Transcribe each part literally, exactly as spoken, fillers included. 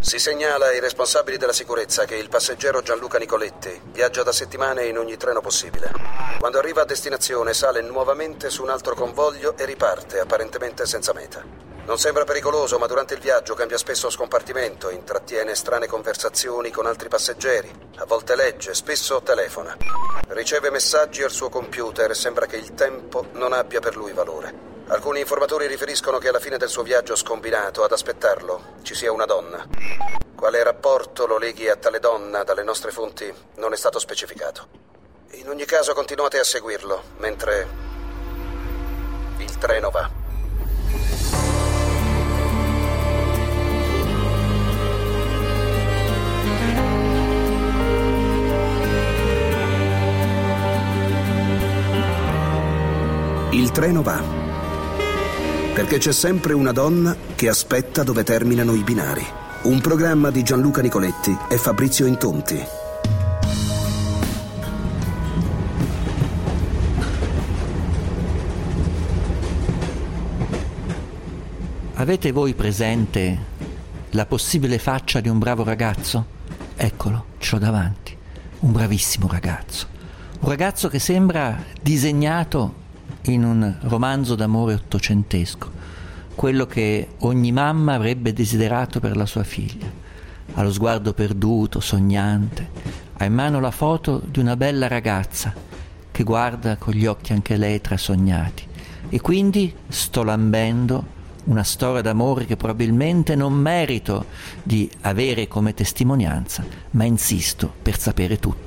Si segnala ai responsabili della sicurezza che il passeggero Gianluca Nicoletti viaggia da settimane in ogni treno possibile. Quando arriva a destinazione sale nuovamente su un altro convoglio e riparte, apparentemente senza meta. Non sembra pericoloso, ma durante il viaggio cambia spesso scompartimento, intrattiene strane conversazioni con altri passeggeri, a volte legge, spesso telefona. Riceve messaggi al suo computer e sembra che il tempo non abbia per lui valore. Alcuni informatori riferiscono che alla fine del suo viaggio scombinato ad aspettarlo ci sia una donna. Quale rapporto lo leghi a tale donna dalle nostre fonti non è stato specificato. In ogni caso continuate a seguirlo mentre il treno va. Il treno va. Perché c'è sempre una donna che aspetta dove terminano i binari. Un programma di Gianluca Nicoletti e Fabrizio Intonti. Avete voi presente la possibile faccia di un bravo ragazzo? Eccolo, ce l'ho davanti. Un bravissimo ragazzo. Un ragazzo che sembra disegnato in un romanzo d'amore ottocentesco, quello che ogni mamma avrebbe desiderato per la sua figlia. Ha lo sguardo perduto, sognante, ha in mano la foto di una bella ragazza che guarda con gli occhi anche lei trasognati, e quindi sto lambendo una storia d'amore che probabilmente non merito di avere come testimonianza, ma insisto per sapere tutto.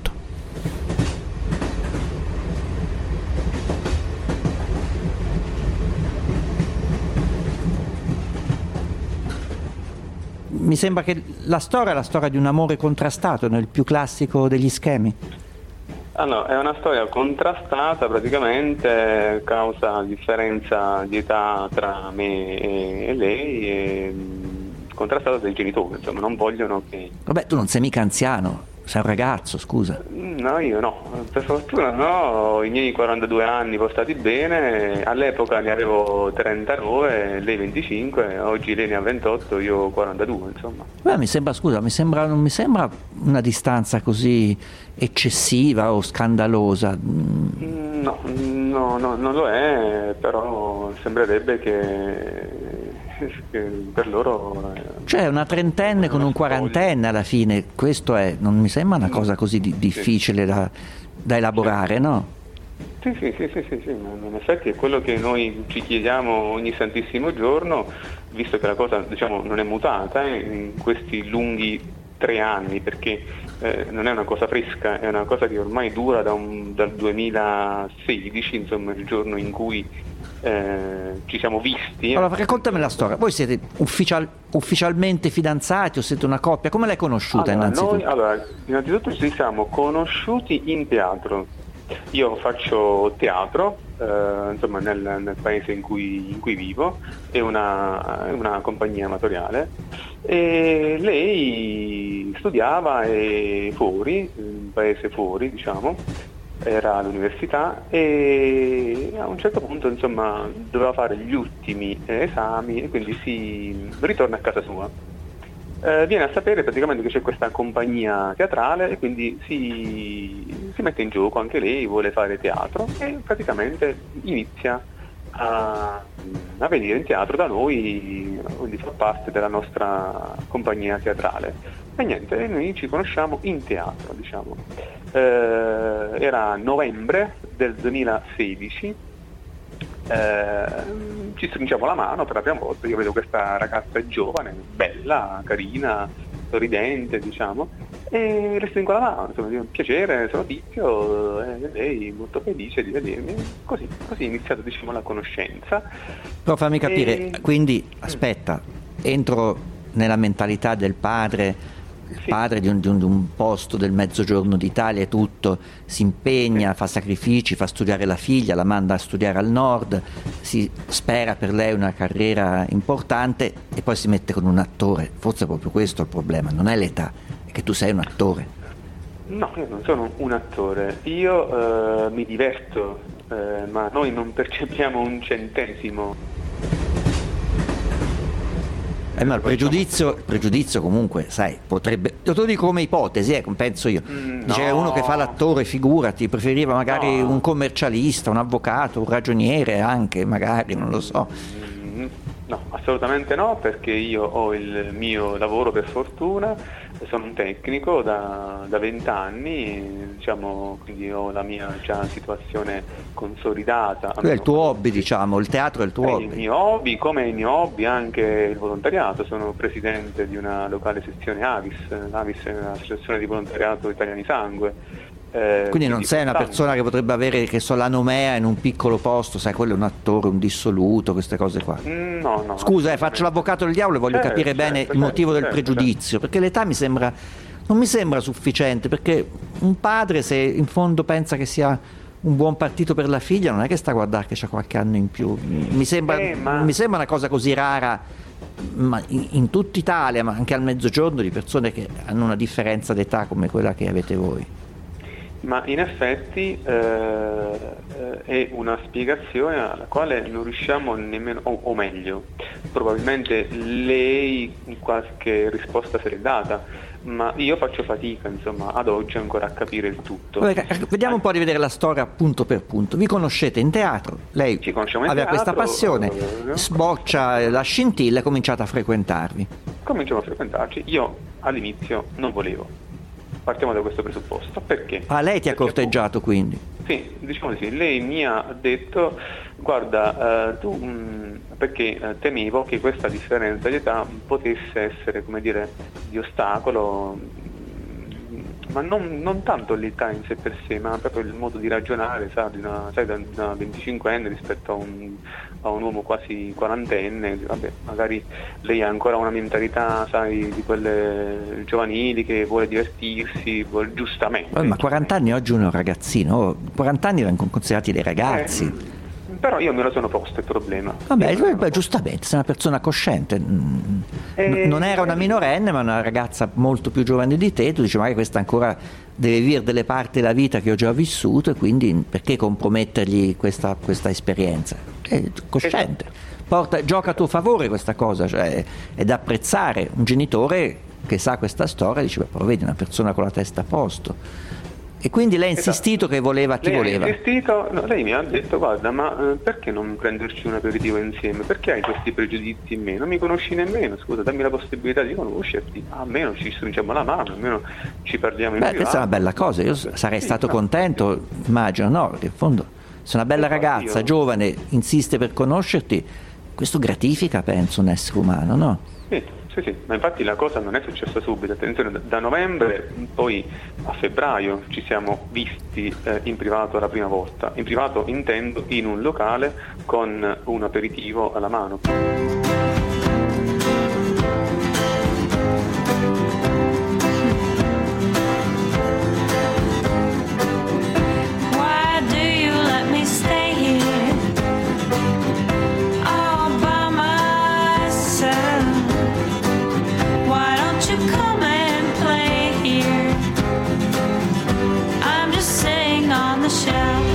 Mi sembra che la storia è la storia di un amore contrastato, nel più classico degli schemi. Allora, è una storia contrastata praticamente, causa differenza di età tra me e lei, e contrastata dai genitori, insomma, non vogliono che... Vabbè, tu non sei mica anziano, sei un ragazzo, scusa. No, io no, per fortuna no, i miei quarantadue anni postati bene, all'epoca ne avevo trentanove, lei venticinque, oggi lei ne ha ventotto, io quarantadue, insomma. Beh, mi sembra, scusa, mi sembra, non mi sembra una distanza così eccessiva o scandalosa. No, no, no, non lo è, però sembrerebbe che... che per loro cioè una trentenne con un quarantenne alla fine, questo è, non mi sembra una cosa così di, difficile da, da elaborare, no? Sì, sì, sì, sì, sì, sì, ma in effetti è quello che noi ci chiediamo ogni santissimo giorno, visto che la cosa, diciamo, non è mutata eh, in questi lunghi tre anni, perché eh, non è una cosa fresca, è una cosa che ormai dura da un, dal duemilasedici, insomma, il giorno in cui Eh, ci siamo visti. Allora, raccontami la storia. Voi siete ufficial, ufficialmente fidanzati o siete una coppia? Come l'hai conosciuta allora, innanzitutto? Noi, allora, innanzitutto ci siamo conosciuti in teatro. Io faccio teatro, eh, insomma, nel, nel paese in cui, in cui vivo, è una, una compagnia amatoriale, e lei studiava e fuori, un paese fuori, diciamo. Era all'università e a un certo punto, insomma, doveva fare gli ultimi eh, esami e quindi si ritorna a casa sua. Eh, viene a sapere praticamente che c'è questa compagnia teatrale e quindi si, si mette in gioco anche lei, vuole fare teatro e praticamente inizia a, a venire in teatro da noi, quindi fa parte della nostra compagnia teatrale. E niente, noi ci conosciamo in teatro, diciamo. Eh, era novembre del duemilasedici, eh, ci stringiamo la mano per la prima volta, io vedo questa ragazza giovane, bella, carina, sorridente, diciamo, e le stringo la mano, insomma, di un piacere, sono Picchio, e lei molto felice di vedermi, così, così è iniziata, diciamo, la conoscenza. Però fammi capire, e... quindi, aspetta, entro nella mentalità del padre, il sì. padre di un, di, un, di un posto del mezzogiorno d'Italia e tutto, si impegna, sì. fa sacrifici, fa studiare la figlia, la manda a studiare al nord, si spera per lei una carriera importante e poi si mette con un attore. Forse è proprio questo il problema, non è l'età, è che tu sei un attore. No, io non sono un attore, io eh, mi diverto, eh, ma noi non percepiamo un centesimo. Eh, ma il pregiudizio, pregiudizio comunque, sai, potrebbe, lo lo dico come ipotesi, eh, penso io. Mm, Dice no. uno che fa l'attore, figurati, preferiva magari No. un commercialista, un avvocato, un ragioniere anche, magari, non lo so. Mm, no, assolutamente no, perché io ho il mio lavoro per fortuna, sono un tecnico da vent'anni, diciamo, quindi ho la mia già situazione consolidata. Quello è il tuo hobby, diciamo, il teatro è il tuo È hobby. il mio hobby, come il mio hobby anche il volontariato. Sono presidente di una locale sezione Avis, Avis è un'associazione di volontariato Italiani Sangue. Eh, Quindi non sei una tanto. persona che potrebbe avere, che so, la nomea in un piccolo posto, sai, quello è un attore, un dissoluto, queste cose qua. Mm, No, no. Scusa, eh, faccio l'avvocato del diavolo e voglio Certo, capire bene certo, il motivo certo, del certo, pregiudizio, perché l'età mi sembra, non mi sembra sufficiente, perché un padre, se in fondo pensa che sia un buon partito per la figlia, non è che sta a guardare che c'ha qualche anno in più. Mi sembra, Eh, ma- mi sembra una cosa così rara, ma in, in tutta Italia, ma anche al mezzogiorno, di persone che hanno una differenza d'età come quella che avete voi. Ma in effetti eh, eh, è una spiegazione alla quale non riusciamo nemmeno, o, o meglio, probabilmente lei qualche risposta se l'è data, ma io faccio fatica, insomma, ad oggi ancora a capire il tutto. Vabbè, vediamo un po' di vedere la storia punto per punto. Vi conoscete in teatro, lei Ci conosciamo in aveva questa teatro, passione, eh, sboccia la scintilla e cominciate a frequentarvi. Cominciamo a frequentarci, io all'inizio non volevo. Partiamo da questo presupposto. Perché? Ah, lei ti ha Perché corteggiato quindi? Sì, diciamo di sì. Lei mi ha detto, guarda, eh, tu, mh, perché eh, temevo che questa differenza di età potesse essere, come dire, di ostacolo, mh, ma non, non tanto l'età in sé per sé, ma proprio il modo di ragionare, sa, di una, sai, da una venticinquenne rispetto a un, a un uomo quasi quarantenne. Vabbè, magari lei ha ancora una mentalità, sai, di quelle giovanili, che vuole divertirsi, vuole, giustamente. Vabbè, ma quaranta anni oggi uno è un ragazzino, oh, quaranta anni vengono considerati dei ragazzi. Eh, però io me lo sono posto il problema. Vabbè, Io me lo sono beh, giustamente, sei una persona cosciente. Mm, Eh, non era una minorenne, ma una ragazza molto più giovane di te. Tu dici, magari questa ancora deve vivere delle parti della vita che ho già vissuto, e quindi perché compromettergli questa, questa esperienza? È cosciente. Porta, gioca a tuo favore questa cosa, cioè è da apprezzare. Un genitore che sa questa storia dice, beh, però vedi, una persona con la testa a posto. E quindi lei ha insistito che voleva, chi lei voleva? Ha insistito, no, lei mi ha detto, guarda, ma eh, perché non prenderci un aperitivo insieme? Perché hai questi pregiudizi in me? Non mi conosci nemmeno, scusa, dammi la possibilità di conoscerti, almeno ci stringiamo la mano, almeno ci parliamo in Beh, privato. questa è una bella cosa, io sarei Sì, stato no. contento, immagino, no? Perché in fondo se una bella Infatti ragazza, io- giovane, insiste per conoscerti, questo gratifica, penso, un essere umano, no? Sì, sì, sì, ma infatti la cosa non è successa subito, attenzione, da- da novembre poi a febbraio ci siamo visti eh, in privato la prima volta, in privato intendo in un locale con un aperitivo alla mano. Why do you let me stay here all by myself? Why don't you come and play here? I'm just sitting on the shelf.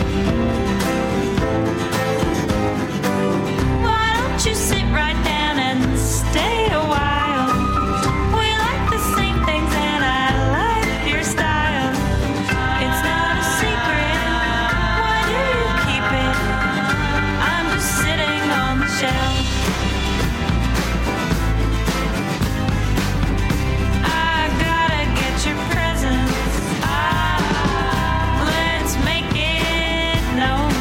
Why don't you sit right down and stay a while? We like the same things and I like your style. It's not a secret. Why do you keep it? I'm just sitting on the shelf. I gotta get your presents. Let's make it known.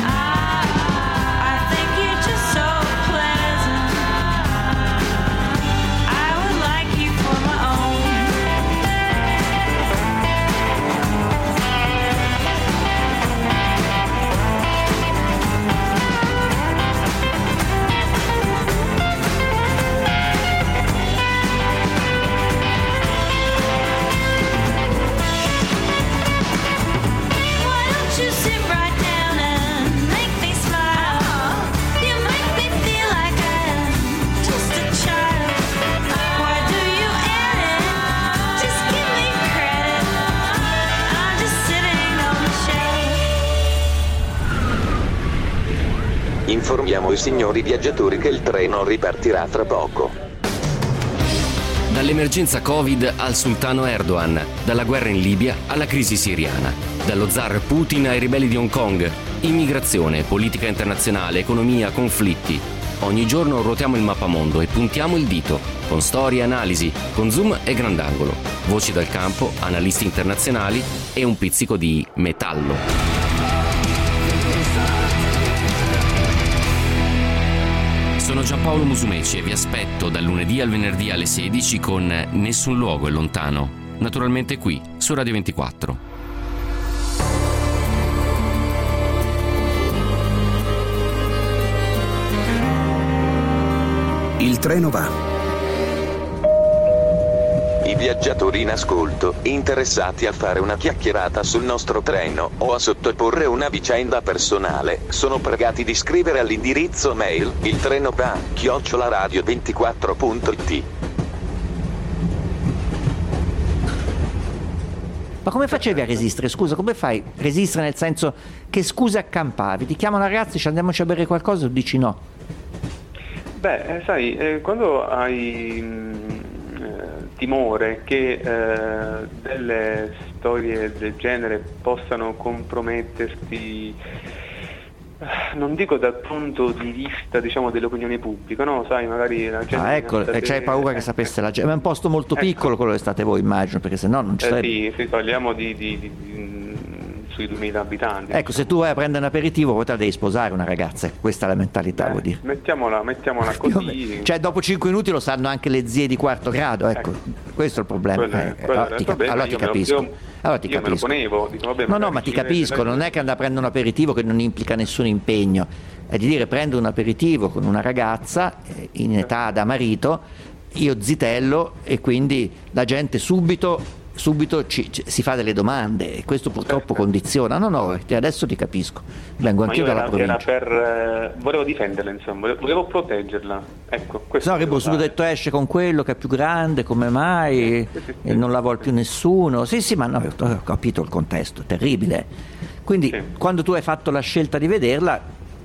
I think you're just so pleasant. I would like you for my own. Why don't you sit right down and make me smile? You make me feel like I'm just a child. Why do you end it? Just give me credit. I'm just sitting on the shelf. Informiamo i signori viaggiatori che il treno ripartirà tra poco. Dall'emergenza Covid al sultano Erdogan, dalla guerra in Libia alla crisi siriana, dallo zar Putin ai ribelli di Hong Kong, immigrazione, politica internazionale, economia, conflitti. Ogni giorno ruotiamo il mappamondo e puntiamo il dito, con storie e analisi, con zoom e grandangolo, voci dal campo, analisti internazionali e un pizzico di metallo. Sono Giampaolo Musumeci e vi aspetto dal lunedì al venerdì alle sedici con Nessun luogo è lontano, naturalmente qui, su Radio ventiquattro. Il treno va. I viaggiatori in ascolto, interessati a fare una chiacchierata sul nostro treno o a sottoporre una vicenda personale, sono pregati di scrivere all'indirizzo mail il treno va chiocciola radio ventiquattro punto it. Ma come facevi a resistere? Scusa, come fai a resistere nel senso che scuse accampavi? Ti chiamano ragazzi, ci andiamoci a bere qualcosa o dici no? Beh, eh, sai, eh, quando hai mh, eh, timore che eh, delle storie del genere possano comprometterti, non dico dal punto di vista, diciamo, dell'opinione pubblica, no? Sai, magari la gente... Ah, ecco, e c'hai paura che sapesse la gente. Ma è un posto molto ecco. piccolo quello che state voi, immagino, perché se no non ci Eh, sarebbe... sì, sì, parliamo di, di, di, di sui duemila abitanti. Ecco, se tu vai a prendere un aperitivo poi te la devi sposare una ragazza, questa è la mentalità, Eh, vuol dire. Mettiamola, mettiamola così. Cioè dopo cinque minuti lo sanno anche le zie di quarto grado, ecco, Ecco. questo è il problema. Quello è- Eh, quello allora è ti, il cap- problema, allora ti io me lo- capisco. io- Allora ti io me lo capisco. ponevo, dico, vabbè, no, no, magari ma ti ci viene capisco, della- non è che andare a prendere un aperitivo che non implica nessun impegno, è di dire prendo un aperitivo con una ragazza eh, in età da marito, io zitello e quindi la gente subito subito ci, ci- si fa delle domande e questo purtroppo condiziona. No, no, ti- adesso ti capisco, vengo Ma anch'io io dalla era, era provincia. per eh, volevo difenderla, insomma, volevo, volevo proteggerla. Ecco, questo No, che volevo subito fare. detto esce con quello che è più grande, come mai, Sì, sì, sì, e non la sì, vuole sì. più nessuno. Sì, sì, ma no, ho capito il contesto, terribile. Quindi Sì. quando tu hai fatto la scelta di vederla,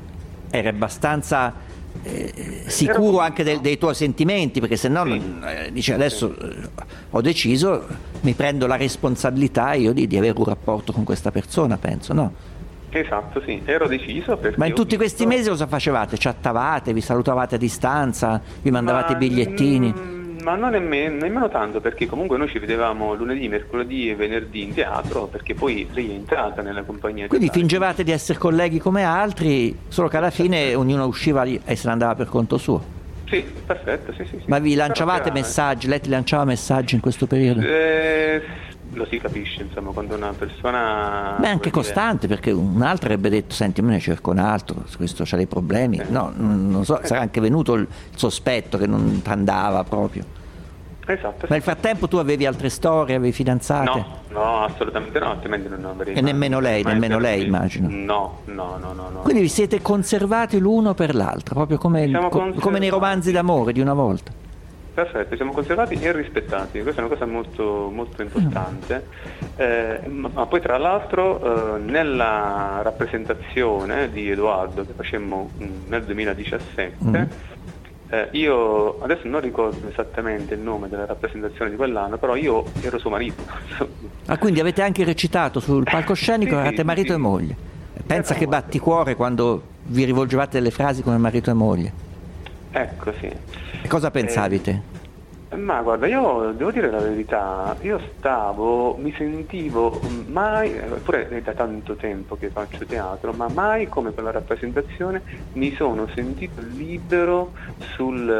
eri abbastanza eh, sicuro Ero- anche del- dei tuoi sentimenti, perché se no non- eh, dici adesso eh, ho deciso, mi prendo la responsabilità io di, di avere un rapporto con questa persona, penso, no? Esatto, sì, ero deciso perché Ma in ho tutti visto- questi mesi cosa facevate? Chattavate, vi salutavate a distanza, vi mandavate Ma, i bigliettini? mm, Ma non nemmeno, nemmeno tanto, perché comunque noi ci vedevamo lunedì, mercoledì e venerdì in teatro, perché poi lei è entrata nella compagnia. Quindi teatrale. fingevate di essere colleghi come altri, solo che alla fine ognuno usciva lì e se ne andava per conto suo. Sì, perfetto, sì, sì, sì. Ma vi Però lanciavate era- messaggi, lei ti lanciava messaggi in questo periodo? Eh, lo si capisce, insomma, quando una persona... Beh, anche come dire, costante, perché un altro avrebbe detto, senti, me ne cerco un altro, questo c'ha dei problemi. No, non non so, sarà anche venuto il sospetto che non ti andava proprio. Esatto. Ma nel frattempo tu avevi altre storie, avevi fidanzate? No, no, assolutamente no, altrimenti non avrei... E mai- nemmeno lei, mai nemmeno lei, permesso. immagino. No, no, no, no, no. Quindi vi siete conservati l'uno per l'altro, proprio come, Siamo co- conservati. come nei romanzi d'amore di una volta. Perfetto, siamo conservati e rispettati, questa è una cosa molto, molto importante. Eh, ma, ma poi tra l'altro eh, nella rappresentazione di Edoardo che facemmo mh, nel duemiladiciassette, Mm. eh, io adesso non ricordo esattamente il nome della rappresentazione di quell'anno, però io ero suo marito. Ah, quindi avete anche recitato sul palcoscenico, Sì, eravate sì, marito sì. e moglie. Pensa Eravamo- che batticuore quando vi rivolgevate delle frasi come marito e moglie. Ecco, sì. E cosa pensavi te? Ma guarda, io devo dire la verità, io stavo, mi sentivo mai, eppure è da tanto tempo che faccio teatro, ma mai come quella rappresentazione mi sono sentito libero sul,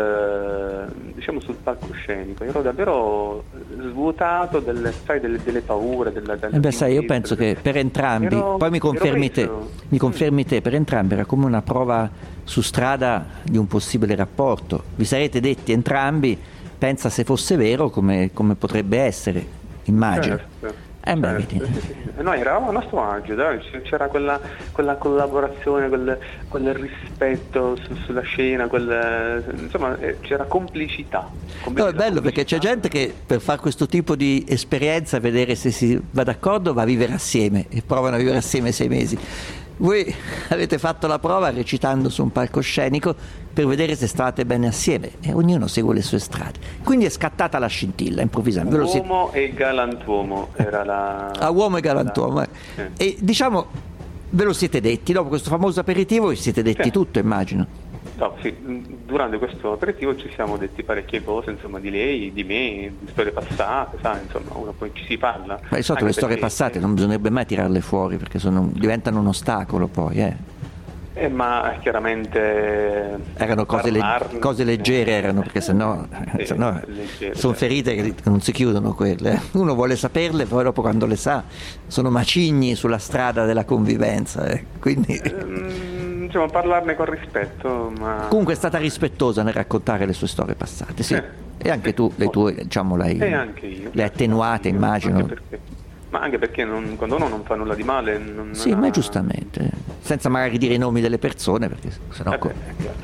eh, diciamo, sul palcoscenico. Ero davvero svuotato delle, sai, delle, delle paure, della, della Eh beh, sai, io timidezza. penso che per entrambi, Ero- poi mi confermi ero te, preso. mi confermi te, per entrambi era come una prova su strada di un possibile rapporto. Vi sarete detti entrambi, pensa se fosse vero come, come potrebbe essere, immagino. Certo, Eh beh, certo, vedi. sì, sì, sì. Noi eravamo a nostro agio, dai, c- c'era quella, quella collaborazione, quel, quel rispetto su- sulla scena, quel, insomma eh, c'era complicità. No, complicità, è bello perché c'è complicità. gente che per fare questo tipo di esperienza, vedere se si va d'accordo, va a vivere assieme e provano a vivere assieme sei mesi. voi avete fatto la prova recitando su un palcoscenico per vedere se stavate bene assieme e ognuno segue le sue strade. Quindi è scattata la scintilla improvvisamente. Ve lo siete- Uomo e galantuomo era la... a uomo e galantuomo. eh. Sì. E diciamo, ve lo siete detti, dopo questo famoso aperitivo vi siete detti Sì. tutto, immagino. No, sì, durante questo aperitivo ci siamo detti parecchie cose, insomma, di lei, di me, di storie passate, sai, insomma, uno poi ci si parla. Ma di solito Anche le storie perché- passate non bisognerebbe mai tirarle fuori perché sono, diventano un ostacolo poi, eh. Eh, ma chiaramente Erano cose, le- parlarne- cose leggere, erano, perché sennò, Sì, sennò leggere, sono certo. ferite che non si chiudono quelle. eh. Uno vuole saperle, poi dopo quando le sa sono macigni sulla strada della convivenza. eh. Quindi Mm, diciamo, parlarne con rispetto, ma... comunque è stata rispettosa nel raccontare le sue storie passate, sì. Eh, E anche sì. tu, le tue, diciamo, l'hai, E anche io. le hai attenuate, Io, immagino. anche perché- ma anche perché non- quando uno non fa nulla di male... Non, Sì, non ma ha- giustamente, senza magari dire i nomi delle persone, perché sennò... Eh co- beh, è chiaro.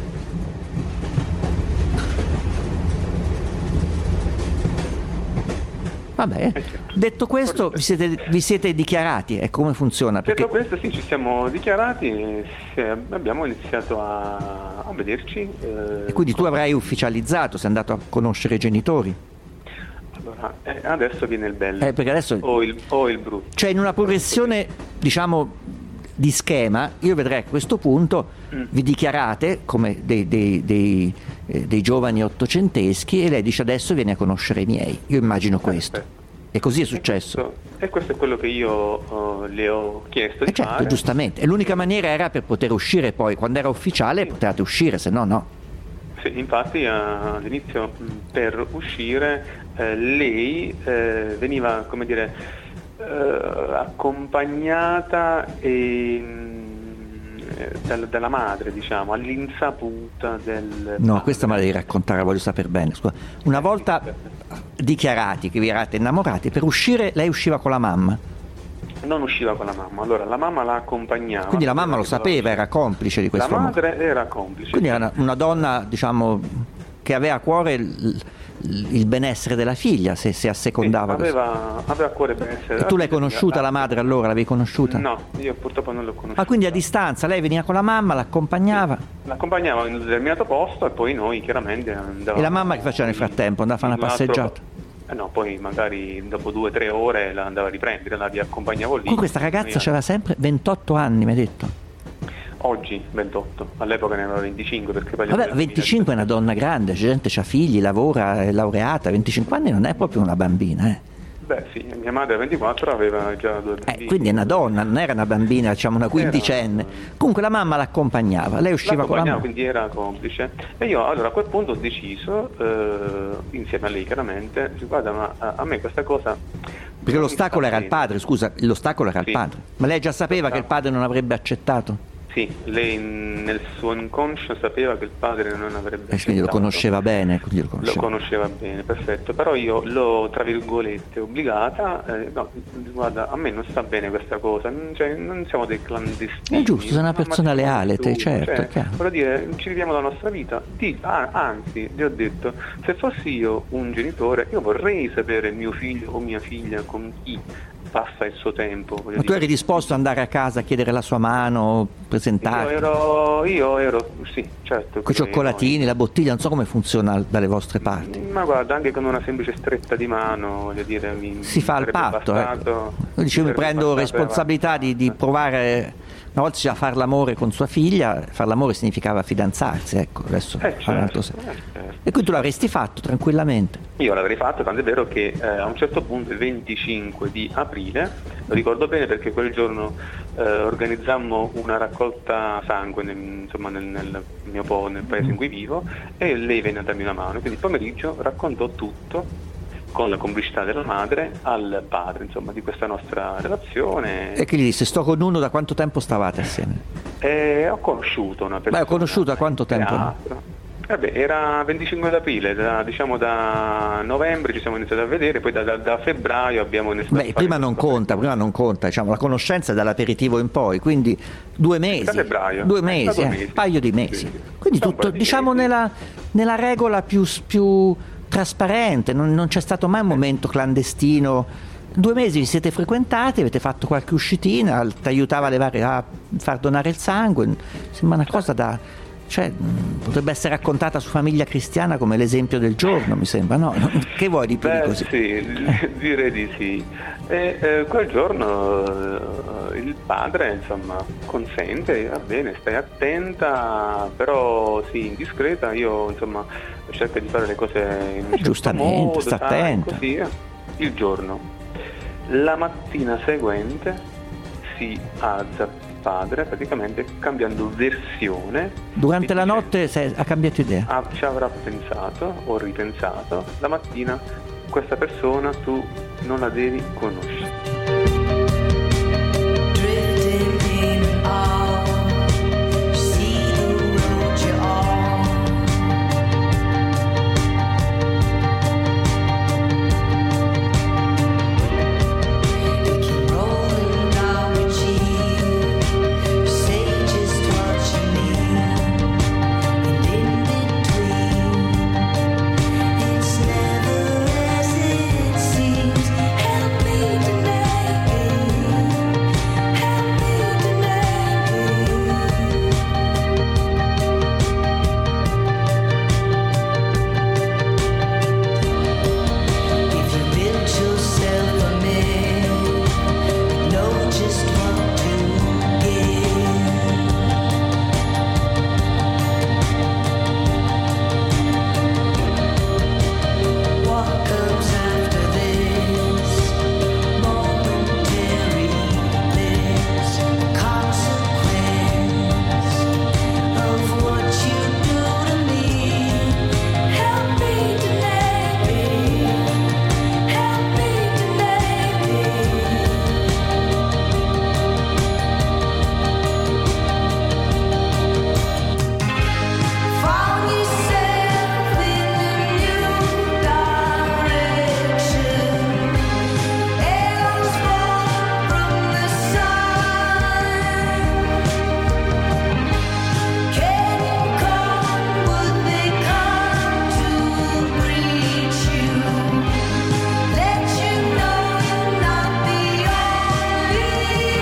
Vabbè, Eh, certo. detto questo, vi siete, vi siete dichiarati, e come funziona? Perché Detto questo, sì, ci siamo dichiarati e sì, abbiamo iniziato a, a vederci. eh, e quindi tu avrai ufficializzato, sei andato a conoscere i genitori. Allora, eh, adesso viene il bello. Eh, perché adesso- O il, o il brutto. Cioè in una progressione, diciamo, di schema, io vedrei che a questo punto Mm. vi dichiarate come dei, dei- dei, eh, dei giovani ottocenteschi e lei dice adesso vieni a conoscere i miei. Io immagino questo. Perfetto. E così è E successo. questo, e questo è quello che io oh, le ho chiesto E di certo, fare. giustamente. E l'unica maniera era per poter uscire poi, quando era ufficiale potevate uscire, se no no. Sì, infatti eh, all'inizio mh, per uscire eh, lei eh, veniva, come dire, eh, accompagnata e, mh, eh, dal- dalla madre, diciamo, all'insaputa del... No, padre. questa me la devi raccontare, voglio sapere bene. Scusa. Una volta dichiarati che vi eravate innamorati, per uscire lei usciva con la mamma. Non usciva con la mamma, allora la mamma la accompagnava. Quindi la mamma lo sapeva, era complice di questo La amore. madre era complice. Quindi era una, una donna, diciamo, che aveva a cuore il, il benessere della figlia, se, se Sì, assecondava questo. aveva, aveva a cuore benessere. E tu l'hai conosciuta la madre allora? L'avevi conosciuta? No, io purtroppo non l'ho conosciuta. Ma quindi a distanza lei veniva con la mamma, l'accompagnava? L'accompagnava in un determinato posto e poi noi chiaramente andavamo... E la mamma che faceva nel frattempo? Andava a fare in una un altro- passeggiata? Eh no, poi magari dopo due o tre ore la andava a riprendere, la riaccompagnavo lì. Con questa ragazza c'aveva sempre ventotto anni, mi hai detto? Oggi ventotto, all'epoca ne aveva venticinque perché poi... Vabbè, venticinque è una donna grande, c'è gente ha figli, lavora, è laureata, venticinque anni non è proprio una bambina, eh. Beh sì, mia madre a ventiquattro aveva già due bambini. Eh, quindi è una donna, non era una bambina, diciamo una quindicenne. Comunque la mamma l'accompagnava, lei usciva con la L'accompagnava, mamma. quindi era complice. E io allora a quel punto ho deciso, eh, insieme a lei chiaramente, dico, guarda, ma a, a me questa cosa... Perché non l'ostacolo mi era sta il bene. padre, scusa, l'ostacolo era il Sì. padre. Ma lei già sapeva che il padre non avrebbe accettato? Sì, lei nel suo inconscio sapeva che il padre non avrebbe E quindi lo accettato. conosceva bene, quindi lo Lo conosceva. conosceva bene, perfetto, però io l'ho, tra virgolette, obbligata, eh, no, guarda, a me non sta bene questa cosa, non, cioè, non siamo dei clandestini. È giusto, sei una ma- ma persona siamo leale, te, tu, certo, cioè, è chiaro. voglio dire, ci viviamo la nostra vita, Di- ah, anzi, gli ho detto, se fossi io un genitore, io vorrei sapere mio figlio o mia figlia con chi passa il suo tempo. voglio Ma tu dire. eri disposto ad andare a casa a chiedere la sua mano, Io presentarti? ero, io ero, sì, certo. Con i come cioccolatini, la bottiglia, non so come funziona dalle vostre noi. parti. Ma guarda, anche con una semplice stretta di mano, voglio dire, mi Si fa il sarebbe patto, bastato- ecco. Io dicevo, mi sarebbe prendo bastato responsabilità di, di avanti. provare. Una volta si faceva far l'amore con sua figlia, far l'amore significava fidanzarsi, ecco, adesso Eh, fa un altro certo, senso. eh, certo. E quindi tu l'avresti fatto tranquillamente. Io l'avrei fatto, tanto è vero che eh, a un certo punto, il venticinque di aprile, lo ricordo bene perché quel giorno eh, organizzammo una raccolta sangue nel, insomma, nel, nel mio po- nel paese in cui vivo, e lei venne a darmi una mano, quindi il pomeriggio raccontò tutto con la complicità della madre al padre, insomma, di questa nostra relazione. E che gli disse, sto con uno, da quanto tempo stavate assieme? E ho conosciuto una persona. Beh, ho conosciuto da quanto in tempo? teatro. Eh beh, era venticinque d'aprile, da, diciamo da novembre ci siamo iniziati a vedere, poi da, da- da febbraio abbiamo iniziato a Beh, fare prima non questo- conta, prima non conta, diciamo, la conoscenza è dall'aperitivo in poi, quindi due mesi, Da febbraio. due Eh, mesi, da due eh, mesi. un paio di mesi. Sì, sì. Quindi Da un tutto, paio di diciamo, mesi. nella, nella regola più, più trasparente, non, non c'è stato mai un momento clandestino Due mesi vi siete frequentati, avete fatto qualche uscitina, ti aiutava a levare, a far donare il sangue, sembra una cosa da... cioè mh, potrebbe essere raccontata su Famiglia Cristiana come l'esempio del giorno, mi sembra, no? Che vuoi di più di Beh, così? sì, direi di sì. E eh, quel giorno eh, il padre, insomma, consente, va bene, stai attenta, però sì, indiscreta, io, insomma, cerco di fare le cose in un certo giustamente, modo, sta sai, attenta. così, eh. Il giorno. La mattina seguente si alza padre praticamente cambiando versione. Durante la dice, notte se- ha cambiato idea. ah, ci avrà pensato o ripensato, la mattina questa persona tu non la devi conoscere. Drifting in and out, see the road you're on. You keep rolling down your cheek, say just what you need, and in between, it's never as it seems. Help me tonight, help me tonight. If you built yourself a man, know just what to give. What comes after this? Momentary bliss, consequence of what you do to me. Help me tonight, help me tonight. Found yourself in a new direction. Arrows fall from the sun. Can you come? Would they come to greet you? Let you know you're not the only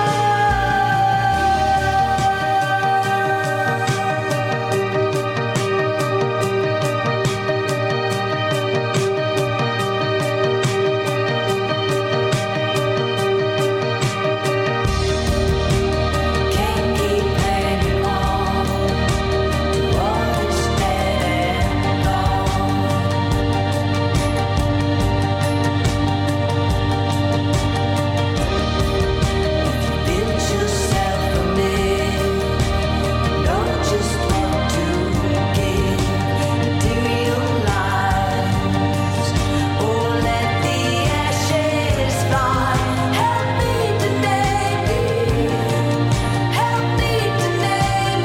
Can't keep hanging on to what is dead and gone. Build yourself a man, know just what to give. Materialize, or let the ashes fly. Help me to name it, help me to name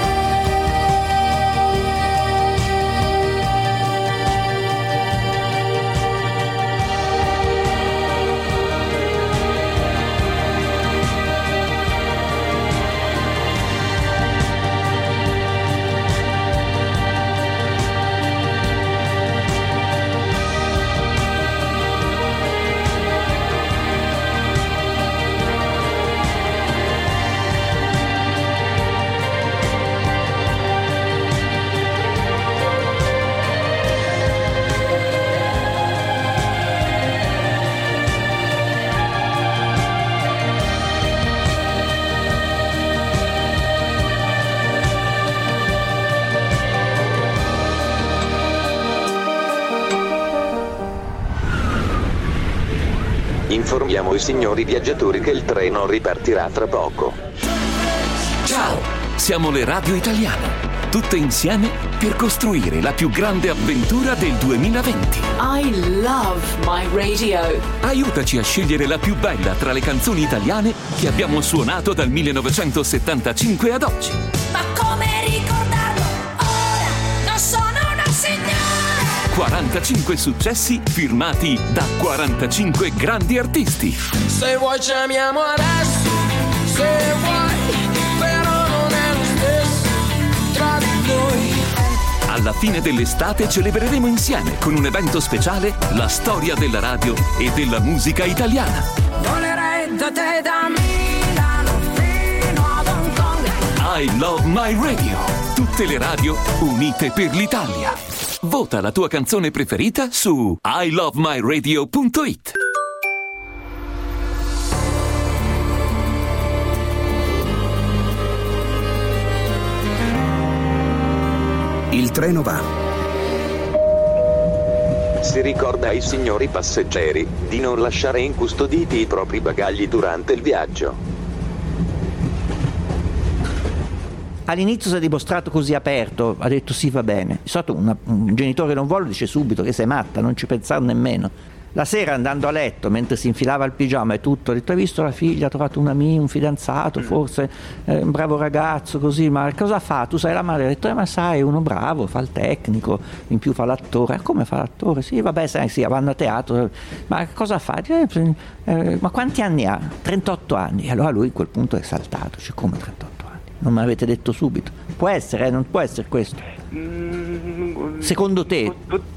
Informiamo i signori viaggiatori che il treno ripartirà tra poco. Ciao, siamo le Radio Italiane, tutte insieme per costruire la più grande avventura del duemilaventi. I love my radio. Aiutaci a scegliere la più bella tra le canzoni italiane che abbiamo suonato dal millenovecentosettantacinque ad oggi. Ma come ricordarlo ora? Non sono una signora. quarantacinque successi firmati da quarantacinque grandi artisti. Se vuoi ci amiamo adesso, se vuoi, però non è lo stesso tra di noi. Al alla fine dell'estate celebreremo insieme con un evento speciale la storia della radio e della musica italiana. Volerei da te da Milano fino ad Hong Kong. I Love My Radio. Tutte le radio unite per l'Italia. Vota la tua canzone preferita su i love my radio punto it. Il treno va. Si ricorda ai signori passeggeri di non lasciare incustoditi i propri bagagli durante il viaggio. All'inizio si è dimostrato così aperto, ha detto sì, va bene. Di solito una, un genitore non vuole, dice subito che sei matta, non ci pensare nemmeno. La sera andando a letto, mentre si infilava il pigiama e tutto, ha detto: hai visto la figlia, ha trovato un amico, un fidanzato, forse eh, un bravo ragazzo, così, ma cosa fa? Tu sai la madre? Ha detto: eh, ma sai, uno bravo, fa il tecnico, in più fa l'attore. Come fa l'attore? Sì, vabbè, sai, sì, vanno a teatro, ma cosa fa? Eh, eh, ma quanti anni ha? trentotto anni. E allora lui a quel punto è saltato, dice: come trentotto? Non me l'avete detto subito. Può essere, eh? Non può essere questo. Mm, Secondo te?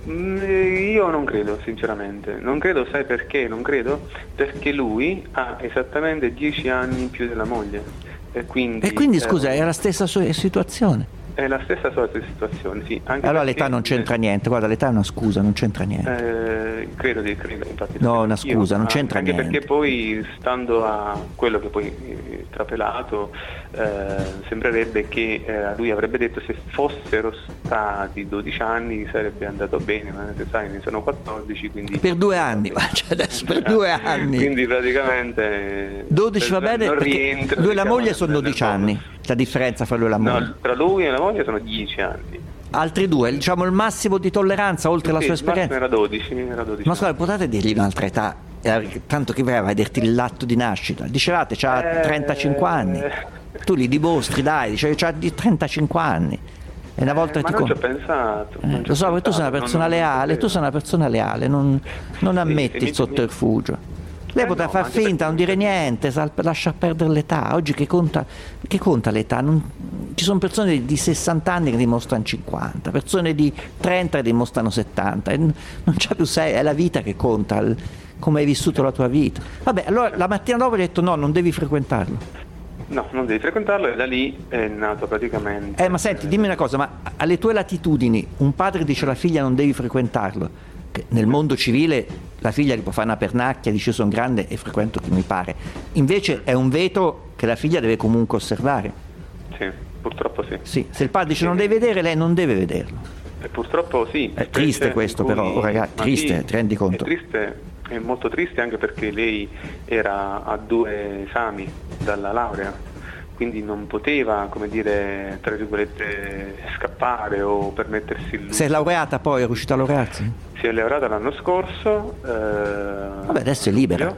Io non credo, sinceramente. Non credo, sai perché? Non credo perché lui ha esattamente dieci anni in più della moglie. E quindi, e quindi eh, scusa, è la stessa sua situazione. È la stessa sorta di situazione, sì. Anche allora perché, l'età non c'entra niente, guarda, l'età è una scusa, non c'entra niente. Eh, credo di credo, infatti. No, una scusa, non c'entra anche niente. Perché poi, stando a quello che poi eh, trapelato, eh, sembrerebbe che eh, lui avrebbe detto se fossero stati dodici anni sarebbe andato bene, ma se sai, ne sono quattordici, quindi... Per due anni, cioè adesso per due anni. Quindi praticamente... dodici va bene, perché rientra, lui e la diciamo, moglie sono dodici anni, la differenza fra lui e la moglie. No, tra lui e la moglie sono dieci anni. Altri due, diciamo il massimo di tolleranza oltre Sì, la sua il massimo esperienza. era dodici, era dodici. Ma scusa, potete dirgli un'altra età? Eh, Tanto che voleva vederti l'atto di nascita. Dicevate, c'ha Eh, trentacinque anni. Tu li dimostri, dai, dicevi c'ha di trentacinque anni. E una volta Eh, ti ma non ci ho con- pensato. Eh, non ci lo ho so, perché tu sei una pensato, persona non- non leale, sapevo. tu sei una persona leale, non, non Sì, ammetti sì, il mi- sotterfugio. Lei Eh, poteva no, far anche finta, perché- non dire niente, sal- lasciar perdere l'età. Oggi che conta, che conta l'età? Non- ci sono persone di sessanta anni che dimostrano cinquanta, persone di trenta che dimostrano settanta. E n- non c'è più sei, è la vita che conta, il- come hai vissuto la tua vita. Vabbè, allora la mattina dopo hai detto no, non devi frequentarlo. No, non devi frequentarlo e da lì è nato praticamente... Eh, ma senti, dimmi una cosa, ma alle tue latitudini un padre dice alla figlia non devi frequentarlo, che nel mondo civile la figlia gli può fare una pernacchia, dice io sono grande e frequento chi mi pare, invece è un veto che la figlia deve comunque osservare. Sì, purtroppo sì. Sì, se il padre dice non devi vedere, lei non deve vederlo. E purtroppo sì. È specie triste questo in cui- però, oh, ragazzi, ma triste, sì, ti rendi conto? È triste, è molto triste anche perché lei era a due esami dalla laurea, quindi non poteva, come dire, tra virgolette, scappare o permettersi il lusso. Si è laureata poi, è riuscita a laurearsi? Si è laureata l'anno scorso. eh, Vabbè, adesso è libera.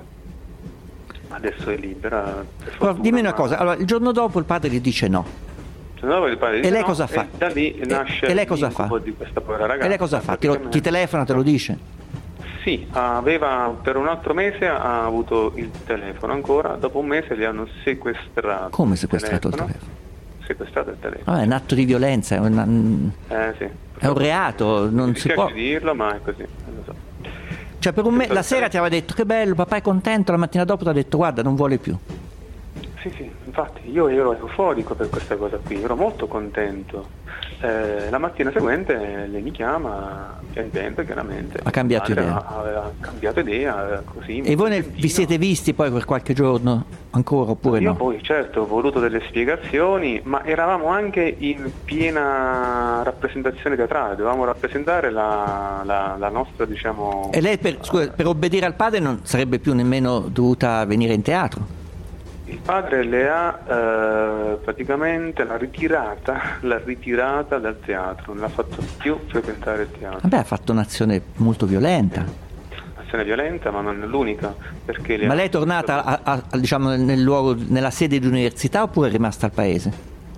Adesso è libera. per Però fortuna, dimmi una ma- cosa, allora il giorno dopo il padre gli dice no. Se no, il padre E dice lei no, cosa fa? E da lì E- nasce e lei cosa fa? l'incubo di questa povera ragazza. E lei cosa fa? Ti, lo- ti telefona, te lo dice? Sì, aveva per un altro mese ha avuto il telefono ancora, dopo un mese li hanno sequestrato. Come sequestrato il telefono? Sequestrato il telefono. Vabbè, è un atto di violenza, è un, Eh sì. è un reato, non Mi si dispiace può. dirlo, ma è così, lo so. Cioè per un me- la sera ti aveva detto che bello, papà è contento, la mattina dopo ti ha detto guarda non vuole più. Sì, sì, infatti io ero euforico per questa cosa qui, ero molto contento. Eh, la mattina seguente lei mi chiama piangendo chiaramente. Ha cambiato Padre idea. Aveva cambiato idea, così. E voi nel- vi siete visti poi per qualche giorno ancora oppure Io no? poi certo ho voluto delle spiegazioni, ma eravamo anche in piena rappresentazione teatrale, dovevamo rappresentare la, la, la nostra, diciamo... E lei per, scusa, per obbedire al padre non sarebbe più nemmeno dovuta venire in teatro? Il padre le ha eh, praticamente l'ha ritirata, l'ha ritirata dal teatro, non l'ha fatto più frequentare il teatro. Vabbè, ha fatto un'azione molto violenta. Azione violenta, ma non è l'unica, perché le Ma ha- lei è tornata a- a- a- diciamo, nel luogo, nella sede di università oppure è rimasta al paese?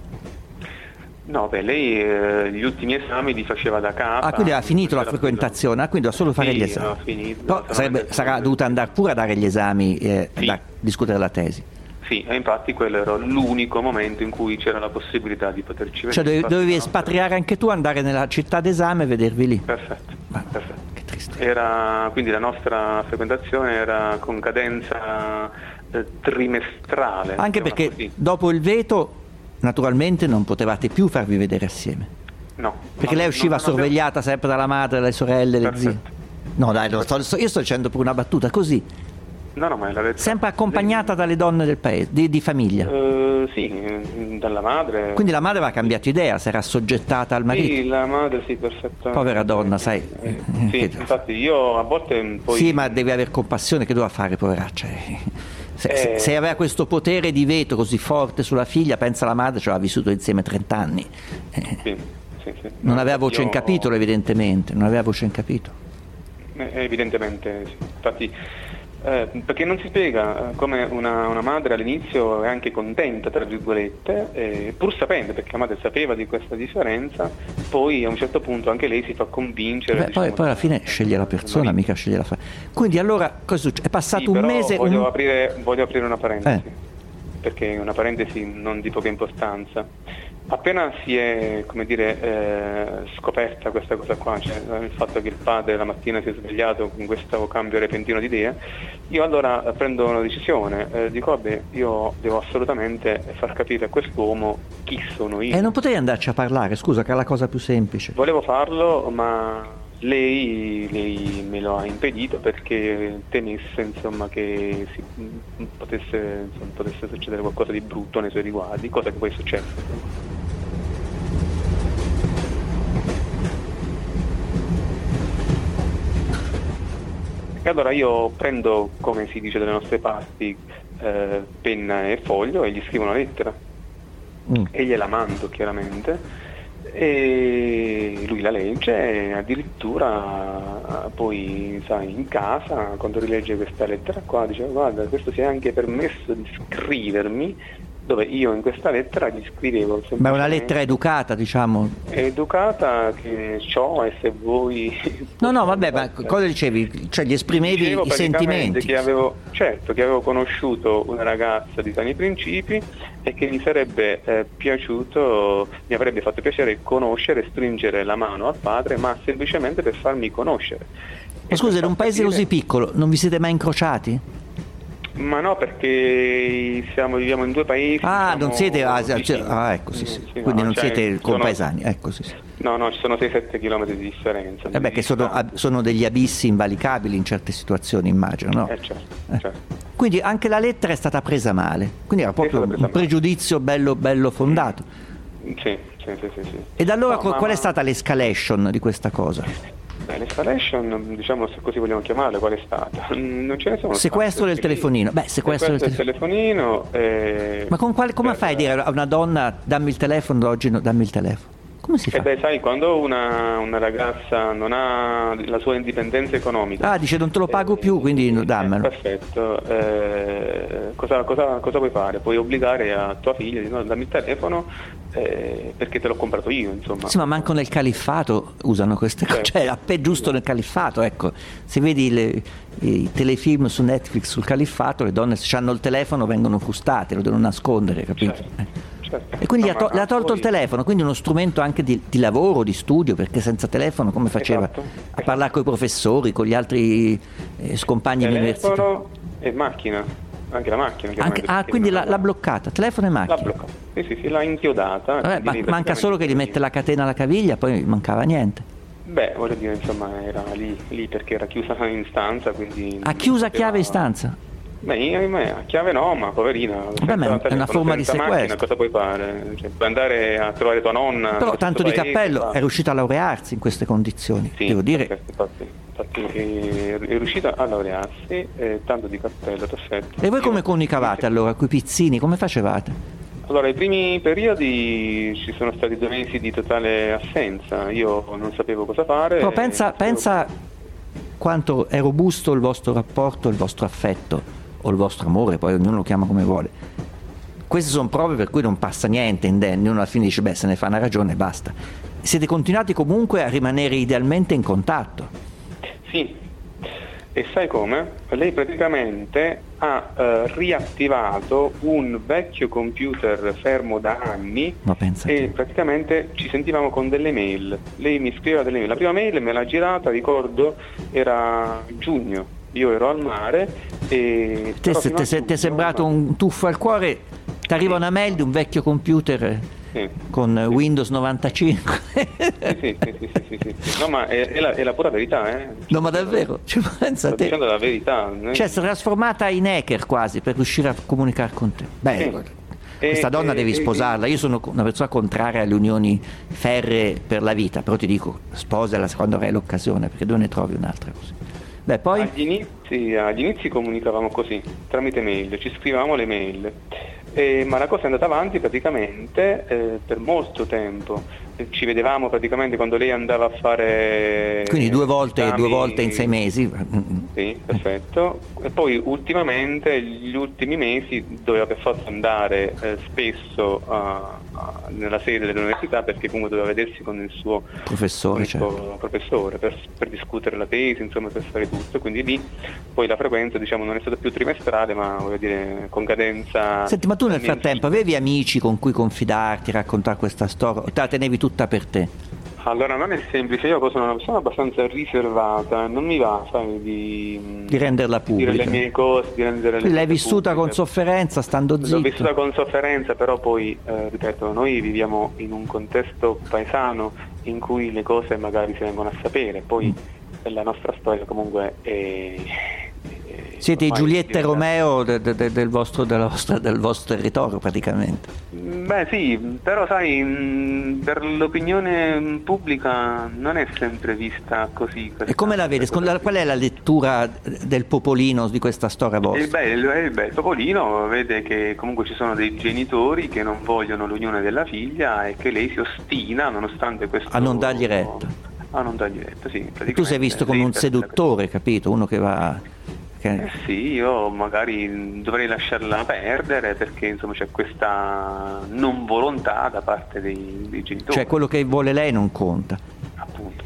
No, beh, lei eh, gli ultimi esami li faceva da casa. Ah, quindi ha finito la C'era frequentazione, ah, quindi doveva solo fare Sì, gli esami. ha finito, Però solamente- sarebbe- sarà dovuta andare pure a dare gli esami e Sì. da discutere la tesi. Sì, e infatti quello era l'unico momento in cui c'era la possibilità di poterci vedere. Cioè dovevi, dovevi No, espatriare anche tu, andare nella città d'esame e vedervi lì. Perfetto, Ma- perfetto. Che triste. Era, quindi la nostra frequentazione era con cadenza eh, trimestrale. Anche diciamo perché così. dopo il veto, naturalmente non potevate più farvi vedere assieme. No. Perché no, lei usciva non- non abbiamo- sorvegliata sempre dalla madre, dalle sorelle, le zie. Perfetto. No dai, lo sto- sto- io sto dicendo per una battuta così, No, no, ma è la verità. sempre accompagnata dalle donne del paese, di, di famiglia. Eh, sì, eh, dalla madre. Quindi la madre aveva cambiato idea, si era assoggettata al marito. Sì, la madre sì, perfettamente. Povera donna, sai. Eh, Eh, sì, che- infatti io a volte poi... Sì, ma devi aver compassione, che doveva fare, poveraccia? Eh, Se, se- Eh. se aveva questo potere di veto così forte sulla figlia, pensa la madre, ci aveva vissuto insieme trenta anni. Eh, Sì, sì, sì. non No, aveva voce io- in capitolo, evidentemente, non aveva voce in capitolo. Eh, Evidentemente sì. Infatti, eh, perché non si spiega eh, come una, una madre all'inizio è anche contenta, tra virgolette, eh, pur sapendo, perché la madre sapeva di questa differenza, poi a un certo punto anche lei si fa convincere. Beh, diciamo, poi, poi alla fine sceglie la persona, da- mica sceglie la fa. Quindi allora cosa succede? È passato Sì, un però mese. Voglio, un- aprire, voglio aprire una parentesi, Eh. perché è una parentesi non di poca importanza. Appena si è, come dire, eh, scoperta questa cosa qua, cioè il fatto che il padre la mattina si è svegliato con questo cambio repentino di idea, io allora prendo una decisione, eh, dico vabbè, io devo assolutamente far capire a quest'uomo chi sono io. E non potevi andarci a parlare, scusa, che è la cosa più semplice. Volevo farlo, ma lei, lei me lo ha impedito perché temesse, insomma, che si, mh, potesse, insomma, potesse succedere qualcosa di brutto nei suoi riguardi, cosa che poi è successa. E allora io prendo, come si dice dalle nostre parti, eh, penna e foglio e gli scrivo una lettera Mm. e gliela mando chiaramente, e lui la legge e addirittura poi, sai, in casa quando rilegge questa lettera qua dice guarda, questo si è anche permesso di scrivermi, dove io in questa lettera gli scrivevo Ma è una semplicemente, lettera educata, diciamo. educata, che ciò, e se voi No, no, vabbè, ma cosa dicevi? Cioè gli esprimevi Dicevo i praticamente sentimenti. che avevo, certo, che avevo conosciuto una ragazza di sani principi e che mi sarebbe eh, piaciuto, mi avrebbe fatto piacere conoscere, stringere la mano al padre, ma semplicemente per farmi conoscere. Ma scusa, in un paese così piccolo non vi siete mai incrociati? Ma no, perché siamo, viviamo in due paesi. Ah, siamo non siete. Ah, vicini. cioè- ah, ecco, sì, sì. Mm, sì, Quindi no, non cioè, siete sono- compaesani, ecco, sì, sì. No, no, ci sono sei sette chilometri di differenza. Eh beh, che sono, ab- sono degli abissi invalicabili in certe situazioni, immagino, no? Eh, certo, Eh. certo. Quindi anche la lettera è stata presa male, quindi era proprio stata un presa male. pregiudizio bello, bello fondato. Sì, sì, sì, sì, sì. Ed allora No, co- ma- qual è ma- stata l'escalation di questa cosa? Beh, l'escalation, diciamo, se così vogliamo chiamarla, qual è stata? Mm, Non ce ne sono Sequestro state, del perché- telefonino. Beh, sequestro del del telefonino. eh, Ma con quale, come per- fai a dire a una donna dammi il telefono, oggi no, dammi il telefono? Come si fa? Eh beh, sai, quando una, una ragazza non ha la sua indipendenza economica... Ah, dice non te lo pago più, quindi eh, dammelo. Perfetto, eh, cosa, cosa- cosa puoi fare? Puoi obbligare a tua figlia di no, dammi il telefono eh, perché te l'ho comprato io, insomma. Sì, ma manco nel califfato usano queste cose, Certo. cioè a pe giusto nel califfato, ecco. Se vedi le- i telefilm su Netflix sul califfato, le donne se hanno il telefono vengono frustate, lo devono nascondere, capito? Certo, Eh. certo. E quindi No, le ha, to- ma le ha tolto poi- il telefono, quindi uno strumento anche di, di lavoro, di studio, perché senza telefono come faceva Esatto, a esatto. parlare con i professori, con gli altri eh, scompagni all'università? Telefono e macchina, anche la macchina. Anche- chiaramente, ah, perché quindi non l'ha, ha- l'ha bloccata, telefono e L'ha macchina. bloccata. Sì, sì, sì, l'ha inchiodata. Vabbè, quindi ma- lì manca solo che gli mette la catena alla caviglia, poi mancava niente. Beh, voglio dire, insomma, era lì, lì perché era chiusa in stanza, quindi... Ha chiusa a poteva- chiave in stanza? Beh, io- me- a chiave no, ma poverina. senza ma è una telefono, forma di senza macchina, sequestro. cosa puoi fare? Cioè, puoi andare a trovare tua nonna... Però in tanto di questo paese, cappello, fa- è riuscito a laurearsi in queste condizioni, Sì, devo dire. perfetto, infatti, infatti è, è riuscita a laurearsi, eh, tanto di cappello, perfetto. E voi come Io- comunicavate allora, coi pizzini, come facevate? Allora, i primi periodi ci sono stati due mesi di totale assenza, io non sapevo cosa fare. Però pensa, non sapevo- pensa quanto è robusto il vostro rapporto, il vostro affetto, o il vostro amore, poi ognuno lo chiama come vuole. Queste sono prove per cui non passa niente indenni, uno alla fine dice beh se ne fa una ragione e basta. Siete continuati comunque a rimanere idealmente in contatto? Sì, E sai come? Lei praticamente ha eh, riattivato un vecchio computer fermo da anni Ma pensa e te. praticamente ci sentivamo con delle mail. Lei mi scriveva delle mail. La prima mail me l'ha girata, ricordo, era giugno. Io ero al mare e... Te, però se fino ti a se ti è giugno, sembrato ma- un tuffo al cuore, ti arriva una mail di un vecchio computer Sì. con Windows novantacinque. Sì, sì, sì, sì, sì, sì, sì. No, ma è, è la, è la pura verità, eh? No, ma davvero? Cioè, pensa Sto te. dicendo la verità. eh. Cioè, si è trasformata in hacker quasi per riuscire a comunicare con te. Beh, Sì. questa E- donna e- devi e- sposarla. Io sono una persona contraria alle unioni ferree per la vita, però ti dico, sposala quando avrai l'occasione, perché dove ne trovi un'altra così. Beh, poi Agli inizi, agli inizi comunicavamo così, tramite mail, ci scrivavamo le mail, Eh, ma la cosa è andata avanti praticamente eh, per molto tempo. Eh, Ci vedevamo praticamente quando lei andava a fare... quindi due volte, esami- due volte in sei mesi. Sì, perfetto. E poi ultimamente, gli ultimi mesi, doveva per forza andare eh, spesso a- a- nella sede dell'università perché comunque doveva vedersi con il suo Professore, con il suo certo. professore per, per discutere la tesi, insomma, per fare tutto. Quindi lì poi la frequenza, diciamo, non è stata più trimestrale, ma voglio dire con cadenza. Senti, ma tu nel frattempo avevi amici con cui confidarti, raccontare questa storia, o te la tenevi tutta per te? Allora non è semplice, io sono una persona abbastanza riservata, non mi va, sai, di, Di renderla di dire pubblica. le mie cose, di rendere le L'hai cose vissuta con pubbliche. sofferenza, stando L'ho zitto. vissuta con sofferenza, però poi, eh, ripeto, noi viviamo in un contesto paesano in cui le cose magari si vengono a sapere, poi la nostra storia comunque è... Siete i ormai Giulietta e diventa- Romeo de- de- de- del, vostro, della vostra- del vostro territorio praticamente. Beh sì, però sai, mh, per l'opinione pubblica non è sempre vista così. E come la vedi? Secondo la- Qual è la lettura del popolino di questa storia Il vostra? bello, il bello Topolino vede che comunque ci sono dei genitori che non vogliono l'unione della figlia e che lei si ostina nonostante questo... A non dargli retta. A non dargli retta, sì. E tu sei visto come un seduttore, capito? Uno che va... che- Eh sì, io magari dovrei lasciarla perdere perché insomma c'è questa non volontà da parte dei, dei genitori. Cioè quello che vuole lei non conta. Appunto.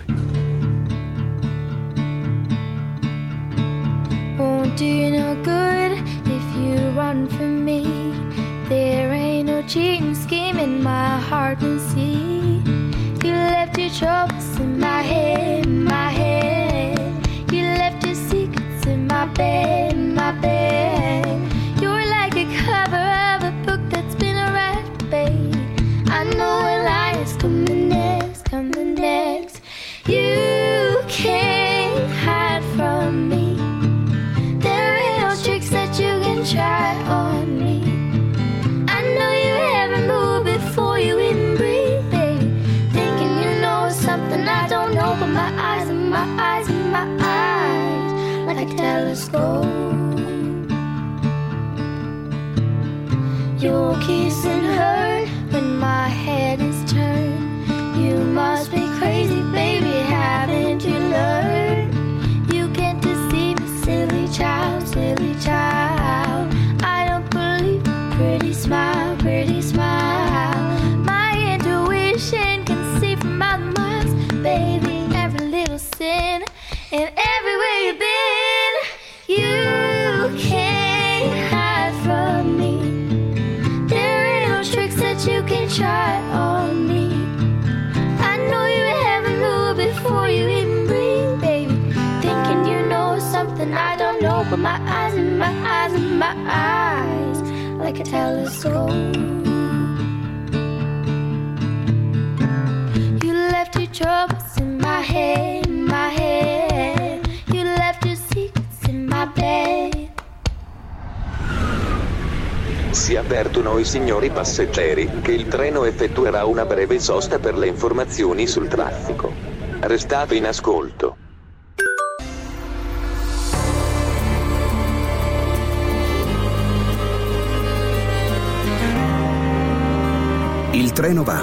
Won't do you no good if you run from me. There ain't no cheating scheme in my heart and see. You left your troubles in my head, in my head. You left your secrets in my bed, in my bed. You're like a cover of a book that's been read, babe. I know a lie is coming next, coming next. You can't hide from me. There ain't no tricks that you can try on me. I know you haven't moved before you even breathe, baby. Thinking you know something I don't know, but my eyes and my eyes and my eyes like a telescope. Your kissing hurt when my head is turned. You must be crazy, baby, haven't you learned? You can't deceive me, silly child, silly child. I don't believe pretty smile, pretty smile. My intuition can see from miles and miles, baby, every little sin and everywhere you've been. You can't hide from me. There ain't no tricks that you can try on me. I know you haven't moved before you even breathe, baby. Thinking you know something I don't know, but my eyes and my eyes and my eyes like a telescope. You left your troubles in my head, in my head. You left your secrets in my bed. Si avvertono i signori passeggeri che il treno effettuerà una breve sosta per le informazioni sul traffico. Restate in ascolto. Il treno va.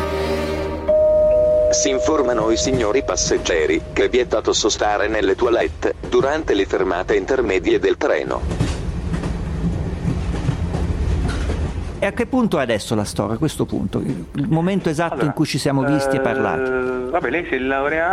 Si informano i signori passeggeri che è vietato sostare nelle toilette durante le fermate intermedie del treno. E a che punto è adesso la storia, a questo punto? Il momento esatto Allora, in cui ci siamo visti eh, e parlati. Vabbè, lei si è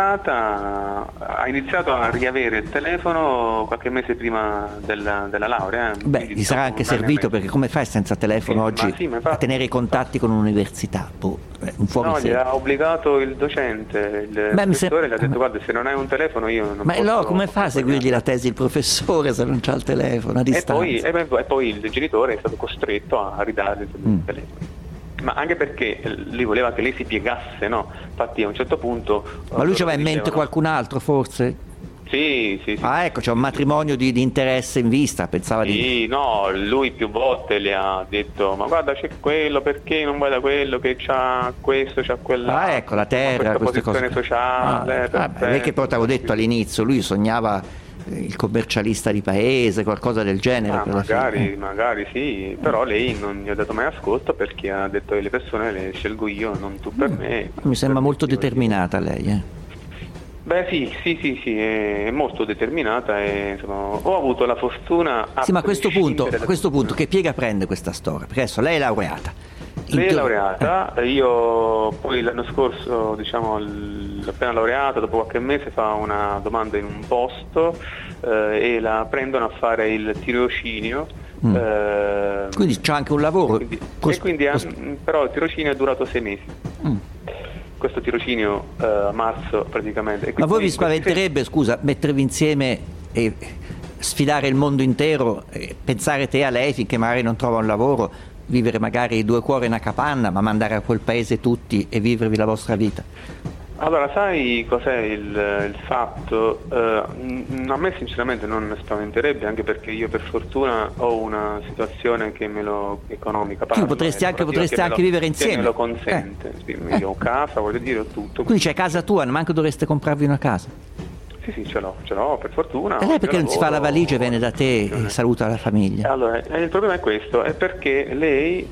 laureata, ha iniziato a riavere il telefono qualche mese prima della, della laurea. Beh, quindi, gli sarà dopo anche un anno e servito, mezzo. perché come fai senza telefono Sì, oggi ma sì, ma infatti- a tenere i contatti con un'università? Boh, è un No, fuorisede. gli ha obbligato il docente, il Beh, mi professore, sem- le ha detto guarda, se non hai un telefono io non Ma posso... allora come fa a seguirgli la tesi il professore se non c'ha il telefono a E distanza? poi, e poi- e poi il genitore è stato costretto a ridare il Mm. telefono. Ma anche perché eh, lui voleva che lei si piegasse, no? Infatti a un certo punto... Ma lui c'aveva in mente dicevano- qualcun altro forse? Sì, sì, sì. Ah, ecco, c'è un matrimonio di, di interesse in vista, pensava di... Sì, no, lui più volte le ha detto ma guarda c'è quello, perché non vai da quello che c'ha questo, c'ha quella... Ah, ecco, la terra, queste cose. posizione sociale. Ah, vabbè, perché poi t'avevo detto all'inizio, lui sognava eh, il commercialista di paese, qualcosa del genere. Ah, per la fine. magari, Eh. magari sì, però lei non gli ha dato mai ascolto perché ha detto che le persone le scelgo io, non tu per me. Mi sembra Per molto motivo di- determinata lei, eh. Beh sì, sì, sì, sì, è molto determinata e insomma, ho avuto la fortuna... Sì, ma a questo punto, prescindere a questo punto che piega prende questa storia? Perché adesso lei è laureata. In Lei è teo- laureata, io poi l'anno scorso, diciamo, l- appena laureata, dopo qualche mese fa una domanda in un posto eh, e la prendono a fare il tirocinio. Mm. eh, Quindi c'è anche un lavoro. quindi- cos- e quindi ha- cos- però il tirocinio è durato sei mesi. Mm. Questo tirocinio eh, a marzo praticamente. E Ma voi quindi vi spaventerebbe, scusa, mettervi insieme e sfidare il mondo intero, e pensare te a lei finché magari non trova un lavoro, vivere magari due cuori in una capanna, ma mandare a quel paese tutti e vivervi la vostra vita? Allora, sai cos'è il, il fatto? Eh, m- a me sinceramente non spaventerebbe, anche perché io per fortuna ho una situazione che me lo economica. Tu potresti anche, potresti che me anche lo- vivere Che insieme. me lo consente. Sì, io ho casa, voglio dire, ho tutto. Quindi c'è casa tua, neanche dovreste comprarvi una casa. Sì, sì, ce l'ho, ce l'ho per fortuna. E lei perché Io non si fa la lavoro, valigia e viene da te ho- e saluta la famiglia? Allora, eh, il problema è questo, è perché lei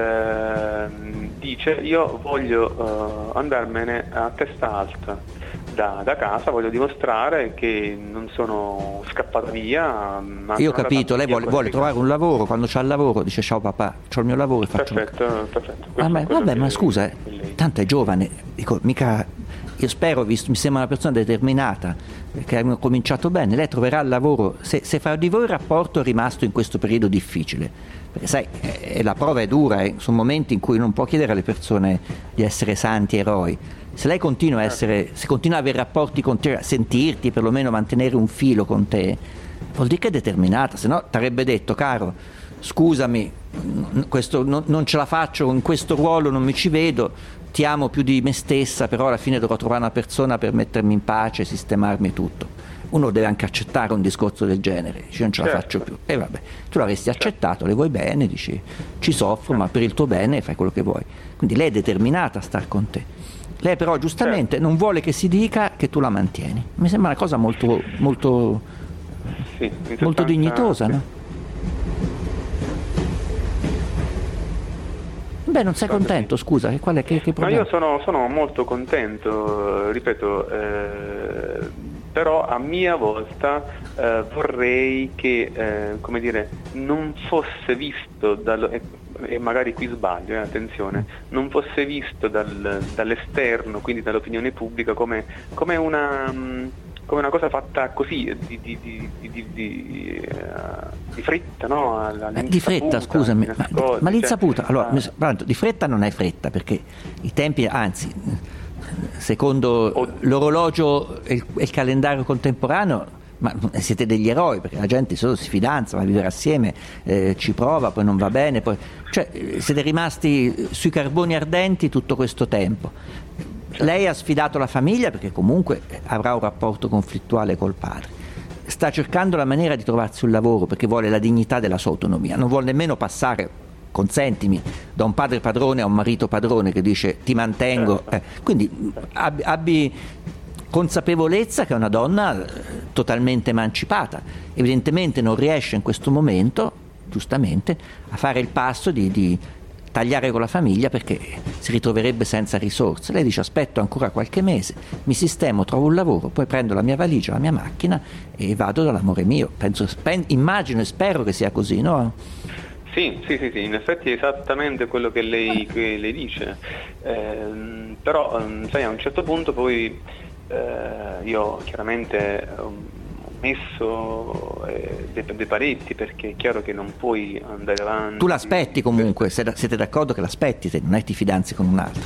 ehm, dice io voglio eh, andarmene a testa alta da, da casa, voglio dimostrare che non sono scappata via. Ma Io ho sono capito, andata lei via vuole, a vuole qualche trovare un lavoro, quando c'ha il lavoro dice ciao papà, c'ho il mio lavoro e faccio un Perfetto, perfetto. Ah, ma- Questo- vabbè, ma quello scusa, che- eh, lei- tanto è giovane, dico, mica, io spero, visto, mi sembra una persona determinata, che ha cominciato bene, lei troverà il lavoro, se, se fra di voi il rapporto è rimasto in questo periodo difficile, perché sai, eh, la prova è dura, eh, sono momenti in cui non può chiedere alle persone di essere santi eroi. Se lei continua a essere, se continua a avere rapporti con te, a sentirti, perlomeno mantenere un filo con te, vuol dire che è determinata, se no ti avrebbe detto, caro, scusami, n- questo, non, non ce la faccio, in questo ruolo non mi ci vedo, ti amo più di me stessa, però alla fine dovrò trovare una persona per mettermi in pace, sistemarmi tutto. Uno deve anche accettare un discorso del genere, dici non ce la Certo. faccio più. E vabbè, tu l'avresti accettato, le vuoi bene, dici ci soffro, ma per il tuo bene fai quello che vuoi. Quindi lei è determinata a star con te. Lei però giustamente non vuole che si dica che tu la mantieni. Mi sembra una cosa molto, molto, Sì, in molto sostanza- dignitosa, no? Beh, non sei contento, scusa, che, qual è, che, che Ma problema? io sono, sono molto contento, eh, ripeto, eh, però a mia volta eh, vorrei che, eh, come dire, non fosse visto, dallo, e, e magari qui sbaglio, eh, attenzione, non fosse visto dal- dall'esterno, quindi dall'opinione pubblica, come, come una... mh, come una cosa fatta così, di, di, di, di, di, di, eh, di fretta, no? Alla- Eh, di fretta, all'insaputa, scusami, di ma, nascosto, ma cioè, l'insaputa, allora, ah, mi- guarda, di fretta non è fretta, perché i tempi, anzi, secondo l'orologio e il, e il calendario contemporaneo, ma siete degli eroi, perché la gente solo si fidanza, va a vivere assieme, eh, ci prova, poi non va bene, poi, cioè eh, siete rimasti sui carboni ardenti tutto questo tempo. Lei ha sfidato la famiglia perché comunque avrà un rapporto conflittuale col padre. Sta cercando la maniera di trovarsi un lavoro perché vuole la dignità della sua autonomia, non vuole nemmeno passare, consentimi, da un padre padrone a un marito padrone che dice ti mantengo. Eh, quindi abbi, abbi consapevolezza che è una donna eh, totalmente emancipata. Evidentemente non riesce in questo momento, giustamente, a fare il passo di, di tagliare con la famiglia perché si ritroverebbe senza risorse. Lei dice aspetto ancora qualche mese, mi sistemo, trovo un lavoro, poi prendo la mia valigia, la mia macchina e vado dall'amore mio. Penso, pen, immagino e spero che sia così, no? Sì, sì, sì, sì, in effetti è esattamente quello che lei, che lei dice, eh, però sai, a un certo punto poi eh, io chiaramente ho messo eh, dei, dei paletti, perché è chiaro che non puoi andare avanti. Tu l'aspetti comunque, siete d'accordo che l'aspetti, se non è ti fidanzi con un altro?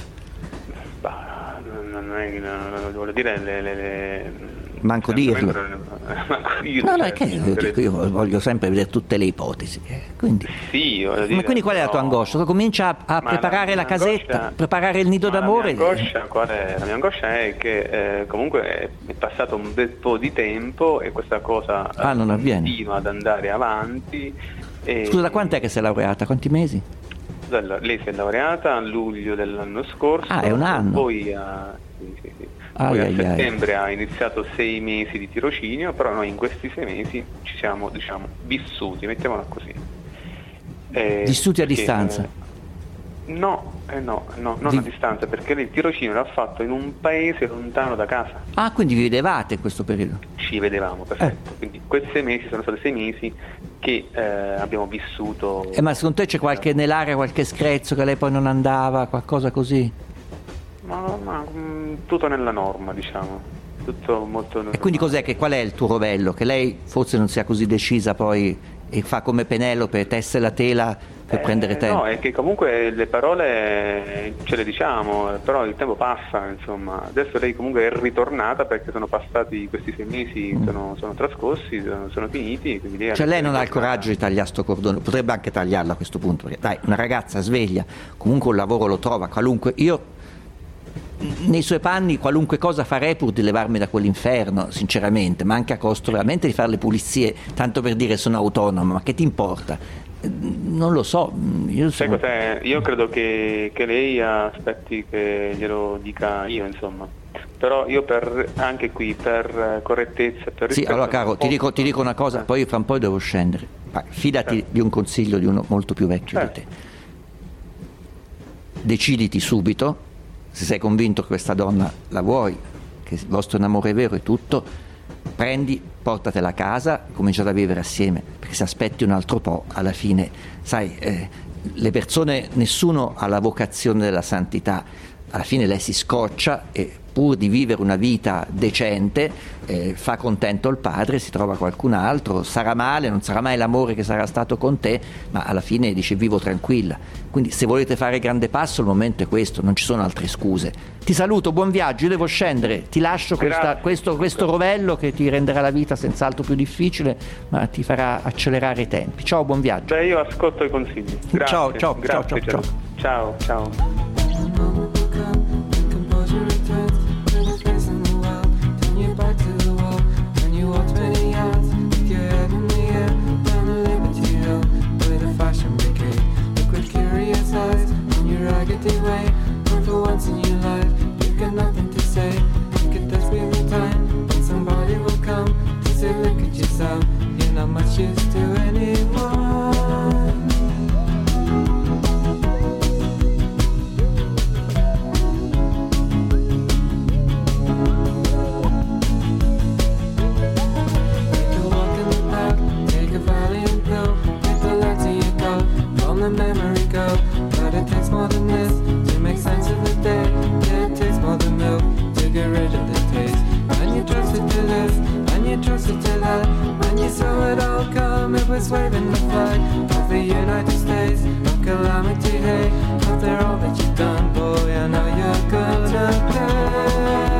Bah, non è, non, voglio dire, le... le, le Manco dirlo. Manco dirlo. No, no, è che io, dico, io voglio sempre vedere tutte le ipotesi. Quindi, sì, ma dire, quindi qual è no. la tua angoscia? Comincia a, a preparare la, la casetta, angoscia, preparare il nido d'amore. La mia angoscia, qual è? La mia angoscia è che eh, comunque è, è passato un bel po' di tempo e questa cosa ah, non avviene. continua ad andare avanti. E... Scusa, da quant'è che sei laureata? Quanti mesi? Lei si è laureata a luglio dell'anno scorso. Ah, è un anno. Poi a, sì, sì, sì. Ai, Poi ai, a settembre ai. ha iniziato sei mesi di tirocinio, però noi in questi sei mesi ci siamo, diciamo, vissuti, mettiamola così. Eh, vissuti a perché, distanza? Eh, no, eh no, no, non di... a distanza, perché il tirocinio l'ha fatto in un paese lontano da casa. Ah, quindi vi vedevate in questo periodo? Ci vedevamo, perfetto. Eh. Quindi questi sei mesi sono stati sei mesi che eh, abbiamo vissuto. Eh, ma secondo te c'è qualche nell'area, qualche screzzo che lei poi non andava, qualcosa così? Ma, ma mh, tutto nella norma, diciamo. Tutto molto e quindi cos'è che qual è il tuo rovello? Che lei forse non sia così decisa poi e fa come Penelope, tesse la tela per eh, prendere tempo? No, è che comunque le parole ce le diciamo, però il tempo passa, insomma. Adesso lei comunque è ritornata perché sono passati questi sei mesi, mm. sono, sono trascorsi, sono, sono finiti. Quindi lei cioè lei non ha il coraggio di tagliare sto cordone, potrebbe anche tagliarlo a questo punto, perché dai, una ragazza sveglia, comunque un lavoro lo trova, qualunque, io nei suoi panni qualunque cosa farei pur di levarmi da quell'inferno, sinceramente, ma anche a costo veramente di fare le pulizie, tanto per dire sono autonomo, ma che ti importa? Non lo so. Io, sono... Sai cos'è? Io credo che, che lei aspetti che glielo dica io, insomma. Però io per anche qui per correttezza, per sì, allora caro, ti dico, ti dico una cosa, poi fra un po' devo scendere. Ma fidati certo. di un consiglio di uno molto più vecchio certo. di te. Deciditi subito. Se sei convinto che questa donna la vuoi, che il vostro amore è vero e tutto, prendi, portatela a casa, cominciate a vivere assieme, perché se aspetti un altro po', alla fine, sai, eh, le persone, nessuno ha la vocazione della santità, alla fine lei si scoccia e pur di vivere una vita decente eh, fa contento il padre, si trova qualcun altro, sarà male, non sarà mai l'amore che sarà stato con te, ma alla fine dice vivo tranquilla. Quindi se volete fare grande passo il momento è questo, non ci sono altre scuse. Ti saluto, buon viaggio, io devo scendere, ti lascio questa, questo, questo rovello che ti renderà la vita senz'altro più difficile, ma ti farà accelerare i tempi. Ciao, buon viaggio. Beh, io ascolto i consigli. Grazie. Ciao, ciao, Grazie, ciao, ciao, ciao. Ciao, ciao. Way, and for once in your life, you've got nothing to say. You could just be the time when somebody will come to say, look at yourself, you're not much use to anyone. Take a walk in the park, take a Valiant pill, get the light to your cup, from the memory go. But it takes more than this to make sense of the day. Yeah, it takes more than milk to get rid of the taste. And you trusted to this, and you trusted to that. When you saw it all come, it was waving the flag of the United States of calamity. Hey, after all that you've done, boy, I know you're gonna pay.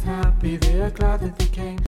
happy, they are glad that they came.